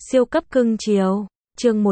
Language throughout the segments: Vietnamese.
Siêu cấp cưng chiều. Chương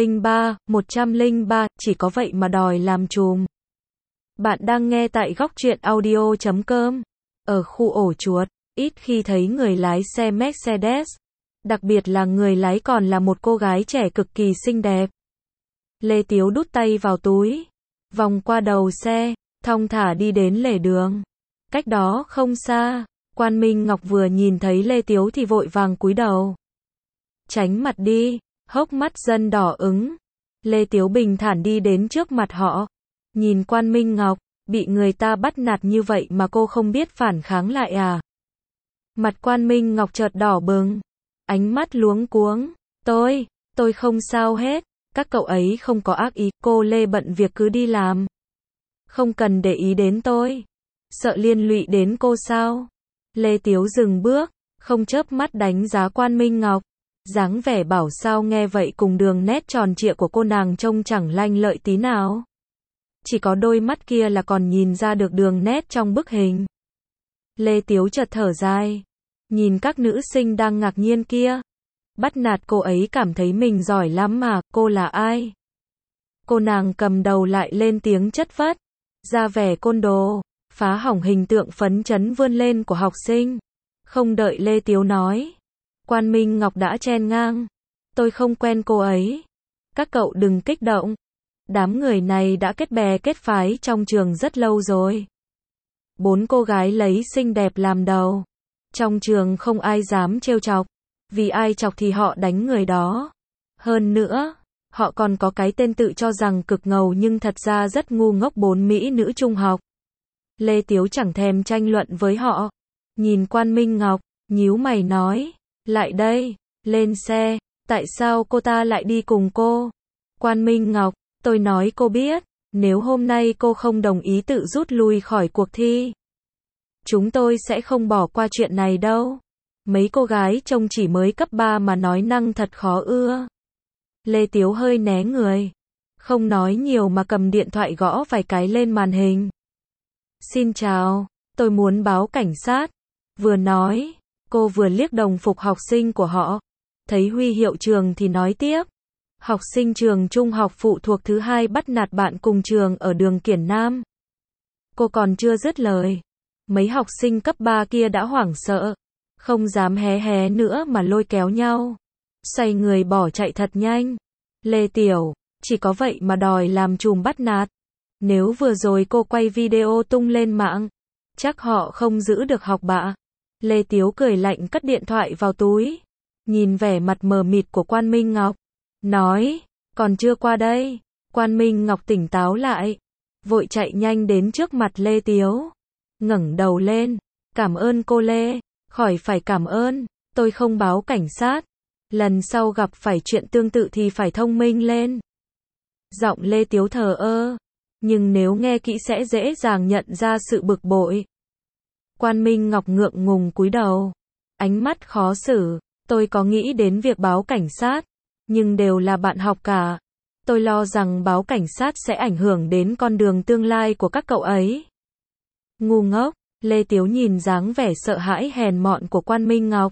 103, chỉ có vậy mà đòi làm trùm. Bạn đang nghe tại góc truyện audio.com. Ở khu ổ chuột, ít khi thấy người lái xe Mercedes. Đặc biệt là người lái còn là một cô gái trẻ cực kỳ xinh đẹp. Lê Tiếu đút tay vào túi, vòng qua đầu xe, thong thả đi đến lề đường. Cách đó không xa, Quan Minh Ngọc vừa nhìn thấy Lê Tiếu thì vội vàng cúi đầu. Tránh mặt đi, hốc mắt dần đỏ ửng. Lê Tiếu bình thản đi đến trước mặt họ. Nhìn Quan Minh Ngọc, bị người ta bắt nạt như vậy mà cô không biết phản kháng lại à? Mặt Quan Minh Ngọc chợt đỏ bừng, ánh mắt luống cuống. Tôi không sao hết, các cậu ấy không có ác ý, cô Lê bận việc cứ đi làm. Không cần để ý đến tôi. Sợ liên lụy đến cô sao? Lê Tiếu dừng bước, không chớp mắt đánh giá Quan Minh Ngọc. Dáng vẻ bảo sao nghe vậy cùng đường nét tròn trịa của cô nàng trông chẳng lanh lợi tí nào. Chỉ có đôi mắt kia là còn nhìn ra được đường nét trong bức hình. Lê Tiếu chợt thở dài, nhìn các nữ sinh đang ngạc nhiên kia. Bắt nạt cô ấy cảm thấy mình giỏi lắm mà, cô là ai? Cô nàng cầm đầu lại lên tiếng chất vấn, ra vẻ côn đồ, phá hỏng hình tượng phấn chấn vươn lên của học sinh. Không đợi Lê Tiếu nói, Quan Minh Ngọc đã chen ngang. Tôi không quen cô ấy. Các cậu đừng kích động. Đám người này đã kết bè kết phái trong trường rất lâu rồi. 4 cô gái lấy xinh đẹp làm đầu. Trong trường không ai dám trêu chọc. Vì ai chọc thì họ đánh người đó. Hơn nữa, họ còn có cái tên tự cho rằng cực ngầu nhưng thật ra rất ngu ngốc 4 mỹ nữ trung học. Lê Tiếu chẳng thèm tranh luận với họ. Nhìn Quan Minh Ngọc, nhíu mày nói. Lại đây, lên xe, tại sao cô ta lại đi cùng cô? Quan Minh Ngọc, tôi nói cô biết, nếu hôm nay cô không đồng ý tự rút lui khỏi cuộc thi, chúng tôi sẽ không bỏ qua chuyện này đâu. Mấy cô gái trông chỉ mới cấp 3 mà nói năng thật khó ưa. Lê Tiếu hơi né người, không nói nhiều mà cầm điện thoại gõ vài cái lên màn hình. Xin chào, tôi muốn báo cảnh sát. Vừa nói, cô vừa liếc đồng phục học sinh của họ. Thấy huy hiệu trường thì nói tiếp. Học sinh trường trung học phụ thuộc thứ 2 bắt nạt bạn cùng trường ở đường Kiển Nam. Cô còn chưa dứt lời, mấy học sinh cấp 3 kia đã hoảng sợ, không dám hé hé nữa mà lôi kéo nhau, xoay người bỏ chạy thật nhanh. Lê Tiểu, chỉ có vậy mà đòi làm trùm bắt nạt. Nếu vừa rồi cô quay video tung lên mạng, chắc họ không giữ được học bạ. Lê Tiếu cười lạnh cất điện thoại vào túi, nhìn vẻ mặt mờ mịt của Quan Minh Ngọc, nói, còn chưa qua đây. Quan Minh Ngọc tỉnh táo lại, vội chạy nhanh đến trước mặt Lê Tiếu, ngẩng đầu lên, cảm ơn cô Lê, khỏi phải cảm ơn, tôi không báo cảnh sát, lần sau gặp phải chuyện tương tự thì phải thông minh lên. Giọng Lê Tiếu thờ ơ, nhưng nếu nghe kỹ sẽ dễ dàng nhận ra sự bực bội. Quan Minh Ngọc ngượng ngùng cúi đầu, ánh mắt khó xử, tôi có nghĩ đến việc báo cảnh sát, nhưng đều là bạn học cả. Tôi lo rằng báo cảnh sát sẽ ảnh hưởng đến con đường tương lai của các cậu ấy. Ngu ngốc, Lê Tiếu nhìn dáng vẻ sợ hãi hèn mọn của Quan Minh Ngọc.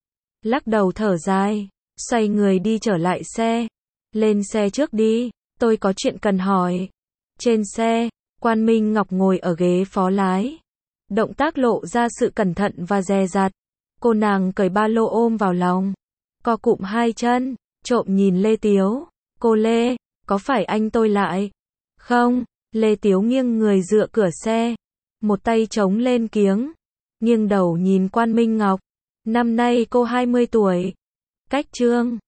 Lắc đầu thở dài, xoay người đi trở lại xe. Lên xe trước đi, tôi có chuyện cần hỏi. Trên xe, Quan Minh Ngọc ngồi ở ghế phó lái. Động tác lộ ra sự cẩn thận và dè dặt. Cô nàng cởi ba lô ôm vào lòng, co cụm hai chân, trộm nhìn Lê Tiếu. Cô Lê, có phải anh tôi lại? Không, Lê Tiếu nghiêng người dựa cửa xe, một tay chống lên kiếng, nghiêng đầu nhìn Quan Minh Ngọc. Năm nay cô 20 tuổi. Cách chương